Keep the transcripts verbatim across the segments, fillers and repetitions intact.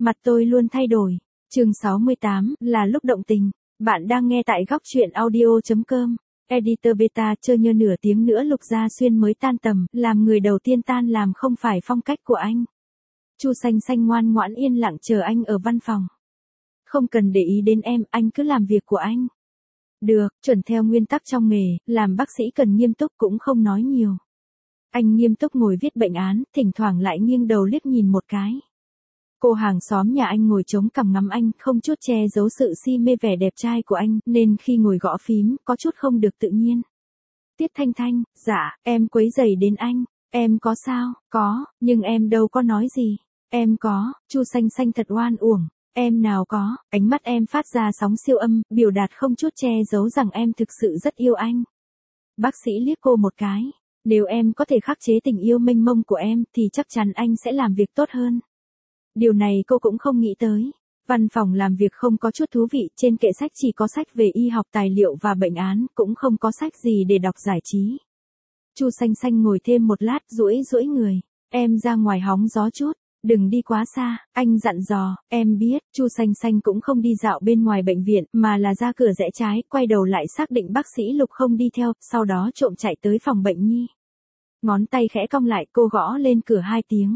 Mặt tôi luôn thay đổi. Chương sáu mươi tám, là lúc động tình. Bạn đang nghe tại góc truyện audio chấm com. Editor Beta chơi nhơ nửa tiếng nữa Lục Gia Xuyên mới tan tầm, làm người đầu tiên tan làm không phải phong cách của anh. Chu Xanh Xanh ngoan ngoãn yên lặng chờ anh ở văn phòng. Không cần để ý đến em, anh cứ làm việc của anh. Được, chuẩn theo nguyên tắc trong nghề, làm bác sĩ cần nghiêm túc cũng không nói nhiều. Anh nghiêm túc ngồi viết bệnh án, thỉnh thoảng lại nghiêng đầu liếc nhìn một cái. Cô hàng xóm nhà anh ngồi chống cằm ngắm anh, không chút che giấu sự si mê vẻ đẹp trai của anh, nên khi ngồi gõ phím, có chút không được tự nhiên. Tiết Thanh Thanh, dạ, em quấy rầy đến anh, em có sao, có, nhưng em đâu có nói gì, em có, Chu Xanh Xanh thật oan uổng, em nào có, ánh mắt em phát ra sóng siêu âm, biểu đạt không chút che giấu rằng em thực sự rất yêu anh. Bác sĩ liếc cô một cái, nếu em có thể khắc chế tình yêu mênh mông của em, thì chắc chắn anh sẽ làm việc tốt hơn. Điều này cô cũng không nghĩ tới. Văn phòng làm việc không có chút thú vị, trên kệ sách chỉ có sách về y học tài liệu và bệnh án, cũng không có sách gì để đọc giải trí. Chu Xanh Xanh ngồi thêm một lát, duỗi duỗi người. Em ra ngoài hóng gió chút, đừng đi quá xa, anh dặn dò, em biết. Chu Xanh Xanh cũng không đi dạo bên ngoài bệnh viện, mà là ra cửa rẽ trái, quay đầu lại xác định bác sĩ Lục không đi theo, sau đó trộm chạy tới phòng bệnh nhi. Ngón tay khẽ cong lại, cô gõ lên cửa hai tiếng.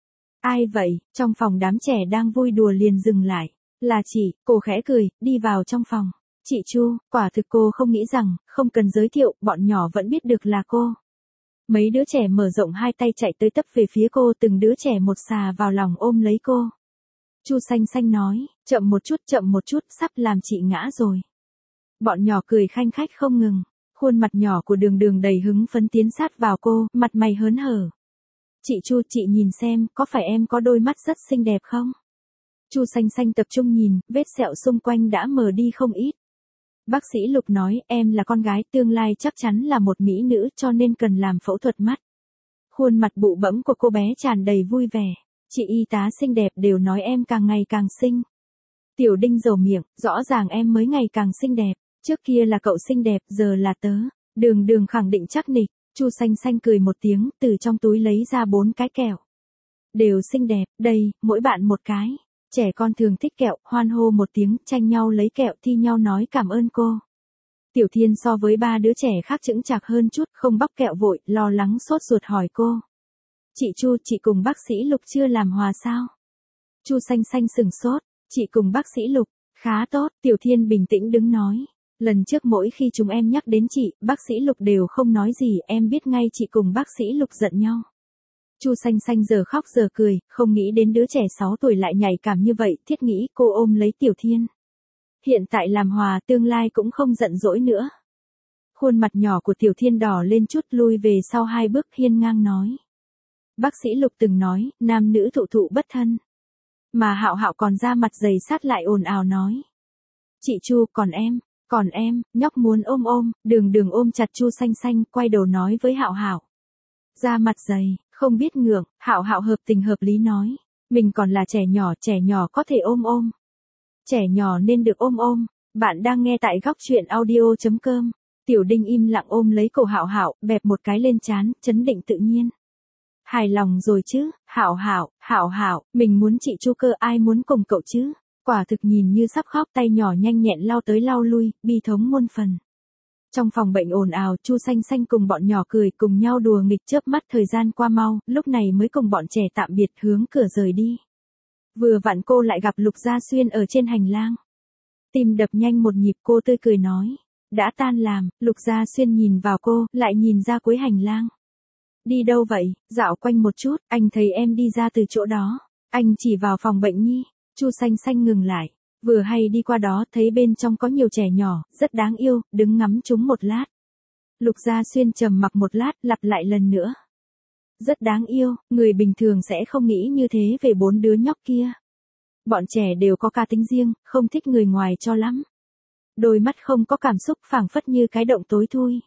Ai vậy? Trong phòng đám trẻ đang vui đùa liền dừng lại. Là chị, cô khẽ cười, đi vào trong phòng. Chị Chu, quả thực cô không nghĩ rằng, không cần giới thiệu, bọn nhỏ vẫn biết được là cô. Mấy đứa trẻ mở rộng hai tay chạy tới tấp về phía cô, từng đứa trẻ một xà vào lòng ôm lấy cô. Chu Xanh Xanh nói, chậm một chút, chậm một chút, sắp làm chị ngã rồi. Bọn nhỏ cười khanh khách không ngừng. Khuôn mặt nhỏ của Đường Đường đầy hứng phấn tiến sát vào cô, mặt mày hớn hở. Chị Chu, chị nhìn xem, có phải em có đôi mắt rất xinh đẹp không? Chu Xanh Xanh tập trung nhìn, vết sẹo xung quanh đã mờ đi không ít. Bác sĩ Lục nói, em là con gái, tương lai chắc chắn là một mỹ nữ, cho nên cần làm phẫu thuật mắt. Khuôn mặt bụ bẫm của cô bé tràn đầy vui vẻ. Chị y tá xinh đẹp đều nói em càng ngày càng xinh. Tiểu Đinh dầu miệng, rõ ràng em mới ngày càng xinh đẹp. Trước kia là cậu xinh đẹp, giờ là tớ. Đường Đường khẳng định chắc nịch. Chu Xanh Xanh cười một tiếng, từ trong túi lấy ra bốn cái kẹo. Đều xinh đẹp, đây, mỗi bạn một cái. Trẻ con thường thích kẹo, hoan hô một tiếng, tranh nhau lấy kẹo, thi nhau nói cảm ơn cô. Tiểu Thiên so với ba đứa trẻ khác chững chạc hơn chút, không bóc kẹo vội, lo lắng sốt ruột hỏi cô. Chị Chu, chị cùng bác sĩ Lục chưa làm hòa sao? Chu Xanh Xanh sừng sốt, chị cùng bác sĩ Lục, khá tốt, Tiểu Thiên bình tĩnh đứng nói. Lần trước mỗi khi chúng em nhắc đến chị, bác sĩ Lục đều không nói gì, em biết ngay chị cùng bác sĩ Lục giận nhau. Chu Xanh Xanh giờ khóc giờ cười, không nghĩ đến đứa trẻ sáu tuổi lại nhạy cảm như vậy, thiết nghĩ cô ôm lấy Tiểu Thiên. Hiện tại làm hòa, tương lai cũng không giận dỗi nữa. Khuôn mặt nhỏ của Tiểu Thiên đỏ lên chút, lui về sau hai bước, hiên ngang nói. Bác sĩ Lục từng nói, nam nữ thụ thụ bất thân. Mà Hạo Hạo còn ra mặt dày sát lại ồn ào nói. Chị Chu, còn em. Còn em, nhóc muốn ôm ôm, Đường Đường ôm chặt Chu Xanh Xanh, quay đầu nói với Hạo Hạo. Ra mặt dày, không biết ngượng, Hạo Hạo hợp tình hợp lý nói. Mình còn là trẻ nhỏ, trẻ nhỏ có thể ôm ôm. Trẻ nhỏ nên được ôm ôm. Bạn đang nghe tại góc truyện audio chấm com. Tiểu Đinh im lặng ôm lấy cổ Hạo Hạo, bẹp một cái lên trán, chấn định tự nhiên. Hài lòng rồi chứ, Hạo Hạo, Hạo Hạo, mình muốn chị Chu cơ, ai muốn cùng cậu chứ? Quả thực nhìn như sắp khóc, tay nhỏ nhanh nhẹn lau tới lau lui, bi thống muôn phần. Trong phòng bệnh ồn ào, Chu Xanh Xanh cùng bọn nhỏ cười, cùng nhau đùa nghịch, chớp mắt thời gian qua mau, lúc này mới cùng bọn trẻ tạm biệt, hướng cửa rời đi. Vừa vặn cô lại gặp Lục Gia Xuyên ở trên hành lang. Tim đập nhanh một nhịp, cô tươi cười nói. Đã tan làm. Lục Gia Xuyên nhìn vào cô, lại nhìn ra cuối hành lang. Đi đâu vậy? Dạo quanh một chút, anh thấy em đi ra từ chỗ đó. Anh chỉ vào phòng bệnh nhi. Chu Xanh Xanh ngừng lại, vừa hay đi qua đó, thấy bên trong có nhiều trẻ nhỏ, rất đáng yêu, đứng ngắm chúng một lát. Lục Gia Xuyên trầm mặc một lát, lặp lại lần nữa. Rất đáng yêu, người bình thường sẽ không nghĩ như thế về bốn đứa nhóc kia. Bọn trẻ đều có cá tính riêng, không thích người ngoài cho lắm. Đôi mắt không có cảm xúc, phảng phất như cái động tối thui.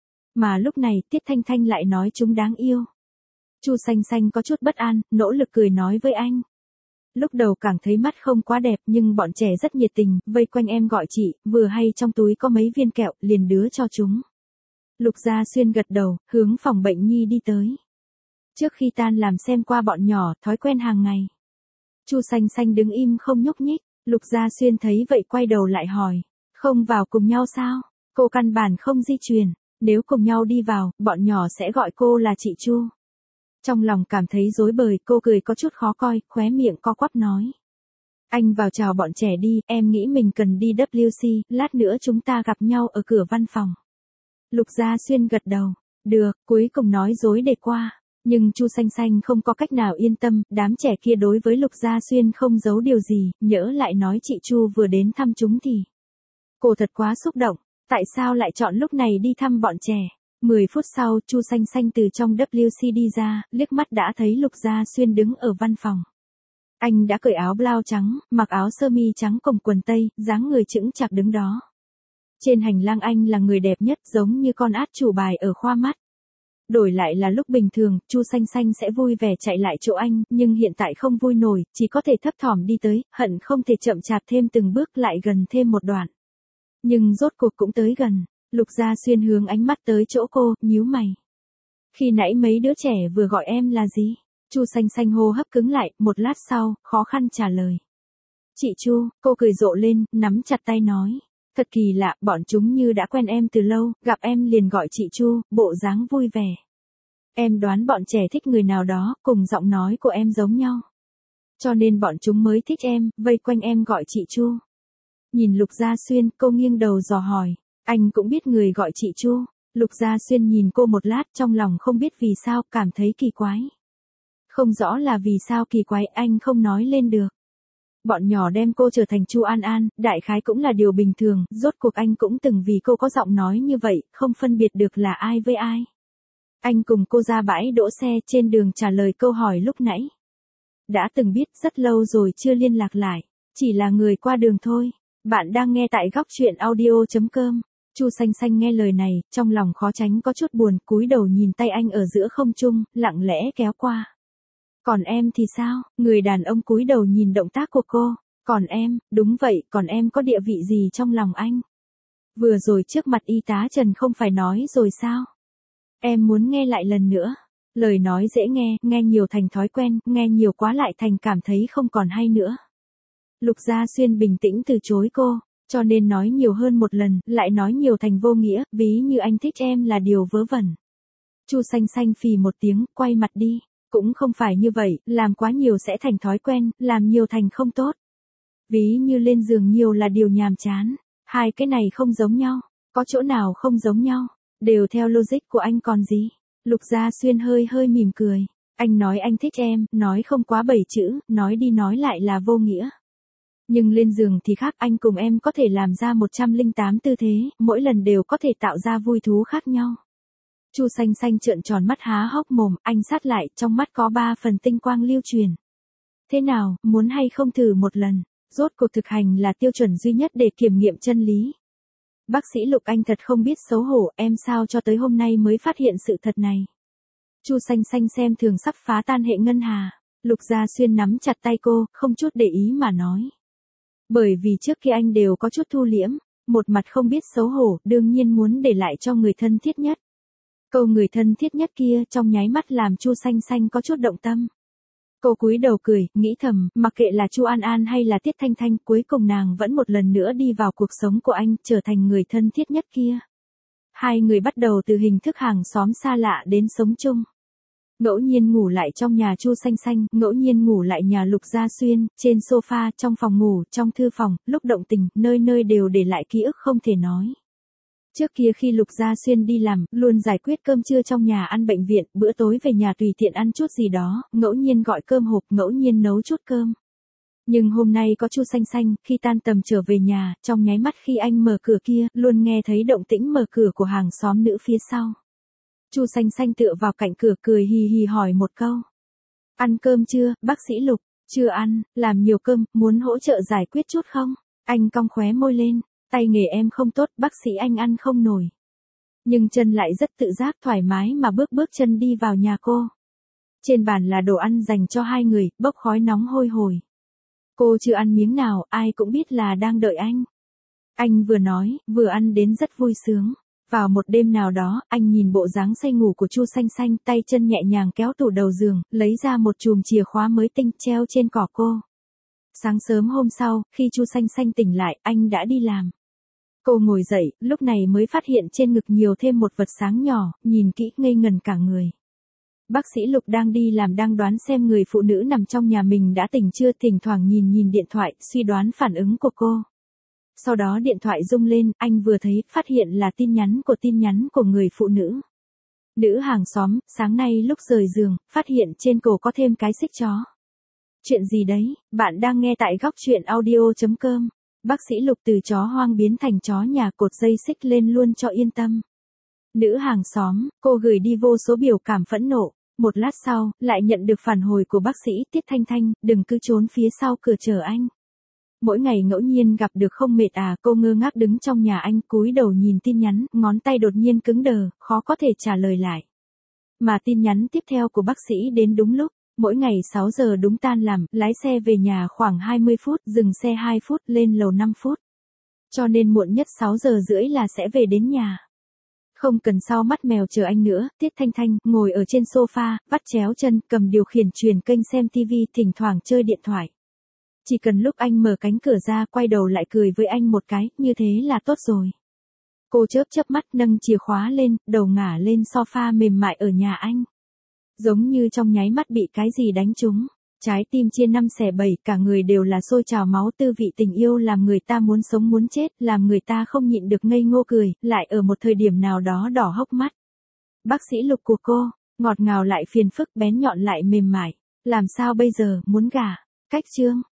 Mà lúc này, Tiết Thanh Thanh lại nói chúng đáng yêu. Chu Xanh Xanh có chút bất an, nỗ lực cười nói với anh. Lúc đầu càng thấy mắt không quá đẹp, nhưng bọn trẻ rất nhiệt tình, vây quanh em gọi chị, vừa hay trong túi có mấy viên kẹo, liền đứa cho chúng. Lục Gia Xuyên gật đầu, hướng phòng bệnh nhi đi tới. Trước khi tan làm xem qua bọn nhỏ, thói quen hàng ngày. Chu Xanh Xanh đứng im không nhúc nhích, Lục Gia Xuyên thấy vậy quay đầu lại hỏi, không vào cùng nhau sao? Cô căn bản không di chuyển, nếu cùng nhau đi vào, bọn nhỏ sẽ gọi cô là chị Chu. Trong lòng cảm thấy rối bời, cô cười có chút khó coi, khóe miệng co quắp nói. Anh vào chào bọn trẻ đi, em nghĩ mình cần đi W C, lát nữa chúng ta gặp nhau ở cửa văn phòng. Lục Gia Xuyên gật đầu, được, cuối cùng nói dối để qua. Nhưng Chu Xanh Xanh không có cách nào yên tâm, đám trẻ kia đối với Lục Gia Xuyên không giấu điều gì, nhỡ lại nói chị Chu vừa đến thăm chúng thì. Cô thật quá xúc động, tại sao lại chọn lúc này đi thăm bọn trẻ? Mười phút sau, Chu Xanh Xanh từ trong W C đi ra, liếc mắt đã thấy Lục Gia Xuyên đứng ở văn phòng. Anh đã cởi áo blau trắng, mặc áo sơ mi trắng cùng quần tây, dáng người chững chạc đứng đó. Trên hành lang anh là người đẹp nhất, giống như con át chủ bài ở khoa mắt. Đổi lại là lúc bình thường, Chu Xanh Xanh sẽ vui vẻ chạy lại chỗ anh, nhưng hiện tại không vui nổi, chỉ có thể thấp thỏm đi tới, hận không thể chậm chạp thêm từng bước lại gần thêm một đoạn. Nhưng rốt cuộc cũng tới gần, Lục Gia Xuyên hướng ánh mắt tới chỗ cô, nhíu mày. Khi nãy mấy đứa trẻ vừa gọi em là gì? Chu Xanh Xanh hô hấp cứng lại, một lát sau, khó khăn trả lời. Chị Chu, cô cười rộ lên, nắm chặt tay nói. Thật kỳ lạ, bọn chúng như đã quen em từ lâu, gặp em liền gọi chị Chu, bộ dáng vui vẻ. Em đoán bọn trẻ thích người nào đó, cùng giọng nói của em giống nhau. Cho nên bọn chúng mới thích em, vây quanh em gọi chị Chu. Nhìn Lục Gia Xuyên, cô nghiêng đầu dò hỏi. Anh cũng biết người gọi chị Chu. Lục Gia Xuyên nhìn cô một lát, trong lòng không biết vì sao, cảm thấy kỳ quái. Không rõ là vì sao kỳ quái, anh không nói lên được. Bọn nhỏ đem cô trở thành Chu An An, đại khái cũng là điều bình thường, rốt cuộc anh cũng từng vì cô có giọng nói như vậy, không phân biệt được là ai với ai. Anh cùng cô ra bãi đỗ xe trên đường trả lời câu hỏi lúc nãy. Đã từng biết rất lâu rồi chưa liên lạc lại, chỉ là người qua đường thôi. Bạn đang nghe tại góc truyện audio chấm com. Chu Xanh Xanh nghe lời này, trong lòng khó tránh có chút buồn, cúi đầu nhìn tay anh ở giữa không trung, lặng lẽ kéo qua. Còn em thì sao? Người đàn ông cúi đầu nhìn động tác của cô. Còn em, đúng vậy, còn em có địa vị gì trong lòng anh? Vừa rồi trước mặt y tá Trần không phải nói rồi sao? Em muốn nghe lại lần nữa. Lời nói dễ nghe, nghe nhiều thành thói quen, nghe nhiều quá lại thành cảm thấy không còn hay nữa. Lục Gia Xuyên bình tĩnh từ chối cô, cho nên nói nhiều hơn một lần, lại nói nhiều thành vô nghĩa, ví như anh thích em là điều vớ vẩn. Chu Xanh Xanh phì một tiếng, quay mặt đi. Cũng không phải như vậy, làm quá nhiều sẽ thành thói quen, làm nhiều thành không tốt. Ví như lên giường nhiều là điều nhàm chán. Hai cái này không giống nhau, có chỗ nào không giống nhau, đều theo logic của anh còn gì. Lục Gia Xuyên hơi hơi mỉm cười. Anh nói anh thích em, nói không quá bảy chữ, nói đi nói lại là vô nghĩa. Nhưng lên giường thì khác, anh cùng em có thể làm ra một trăm lẻ tám tư thế, mỗi lần đều có thể tạo ra vui thú khác nhau. Chu Xanh Xanh trợn tròn mắt há hốc mồm, anh sát lại, trong mắt có ba phần tinh quang lưu truyền. Thế nào, muốn hay không thử một lần? Rốt cuộc thực hành là tiêu chuẩn duy nhất để kiểm nghiệm chân lý. Bác sĩ Lục, anh thật không biết xấu hổ, em sao cho tới hôm nay mới phát hiện sự thật này. Chu Xanh Xanh xem thường sắp phá tan hệ ngân hà. Lục Gia Xuyên nắm chặt tay cô, không chút để ý mà nói. Bởi vì trước kia anh đều có chút thu liễm, một mặt không biết xấu hổ, đương nhiên muốn để lại cho người thân thiết nhất. Câu người thân thiết nhất kia trong nháy mắt làm Chu Xanh Xanh có chút động tâm. Cô cúi đầu cười, nghĩ thầm, mặc kệ là Chu An An hay là Tiết Thanh Thanh, cuối cùng nàng vẫn một lần nữa đi vào cuộc sống của anh, trở thành người thân thiết nhất kia. Hai người bắt đầu từ hình thức hàng xóm xa lạ đến sống chung. Ngẫu nhiên ngủ lại trong nhà Chu Xanh Xanh, ngẫu nhiên ngủ lại nhà Lục Gia Xuyên, trên sofa, trong phòng ngủ, trong thư phòng, lúc động tình, nơi nơi đều để lại ký ức không thể nói. Trước kia khi Lục Gia Xuyên đi làm, luôn giải quyết cơm trưa trong nhà ăn bệnh viện, bữa tối về nhà tùy tiện ăn chút gì đó, ngẫu nhiên gọi cơm hộp, ngẫu nhiên nấu chút cơm. Nhưng hôm nay có Chu Xanh Xanh, khi tan tầm trở về nhà, trong nháy mắt khi anh mở cửa kia, luôn nghe thấy động tĩnh mở cửa của hàng xóm nữ phía sau. Chu Xanh Xanh tựa vào cạnh cửa cười hì hì hỏi một câu. Ăn cơm chưa, bác sĩ Lục? Chưa ăn, làm nhiều cơm, muốn hỗ trợ giải quyết chút không? Anh cong khóe môi lên. Tay nghề em không tốt, bác sĩ anh ăn không nổi. Nhưng chân lại rất tự giác thoải mái mà bước bước chân đi vào nhà cô. Trên bàn là đồ ăn dành cho hai người, bốc khói nóng hôi hổi. Cô chưa ăn miếng nào, ai cũng biết là đang đợi anh. Anh vừa nói, vừa ăn đến rất vui sướng. Vào một đêm nào đó, anh nhìn bộ dáng say ngủ của Chu Xanh Xanh, tay chân nhẹ nhàng kéo tủ đầu giường, lấy ra một chùm chìa khóa mới tinh treo trên cỏ cô. Sáng sớm hôm sau, khi Chu Xanh Xanh tỉnh lại, anh đã đi làm. Cô ngồi dậy, lúc này mới phát hiện trên ngực nhiều thêm một vật sáng nhỏ, nhìn kỹ ngây ngần cả người. Bác sĩ Lục đang đi làm đang đoán xem người phụ nữ nằm trong nhà mình đã tỉnh chưa, thỉnh thoảng nhìn nhìn điện thoại, suy đoán phản ứng của cô. Sau đó điện thoại rung lên, anh vừa thấy, phát hiện là tin nhắn của tin nhắn của người phụ nữ. Nữ hàng xóm, sáng nay lúc rời giường, phát hiện trên cổ có thêm cái xích chó. Chuyện gì đấy, bạn đang nghe tại góc chuyện audio chấm com. Bác sĩ Lục từ chó hoang biến thành chó nhà, cột dây xích lên luôn cho yên tâm. Nữ hàng xóm, cô gửi đi vô số biểu cảm phẫn nộ. Một lát sau, lại nhận được phản hồi của bác sĩ Tiết Thanh Thanh, đừng cứ trốn phía sau cửa chờ anh. Mỗi ngày ngẫu nhiên gặp được không mệt à, cô ngơ ngác đứng trong nhà anh, cúi đầu nhìn tin nhắn, ngón tay đột nhiên cứng đờ, khó có thể trả lời lại. Mà tin nhắn tiếp theo của bác sĩ đến đúng lúc, mỗi ngày sáu giờ đúng tan làm, lái xe về nhà khoảng hai mươi phút, dừng xe hai phút, lên lầu năm phút. Cho nên muộn nhất sáu giờ rưỡi là sẽ về đến nhà. Không cần sau mắt mèo chờ anh nữa, Tiết Thanh Thanh, ngồi ở trên sofa, vắt chéo chân, cầm điều khiển truyền kênh xem tivi, thỉnh thoảng chơi điện thoại. Chỉ cần lúc anh mở cánh cửa ra, quay đầu lại cười với anh một cái, như thế là tốt rồi. Cô chớp chớp mắt, nâng chìa khóa lên, đầu ngả lên sofa mềm mại ở nhà anh. Giống như trong nháy mắt bị cái gì đánh trúng. Trái tim chia năm xẻ bảy, cả người đều là sôi trào máu, tư vị tình yêu làm người ta muốn sống muốn chết, làm người ta không nhịn được ngây ngô cười, lại ở một thời điểm nào đó đỏ hốc mắt. Bác sĩ Lục của cô, ngọt ngào lại phiền phức, bén nhọn lại mềm mại. Làm sao bây giờ, muốn gả? Cách chương.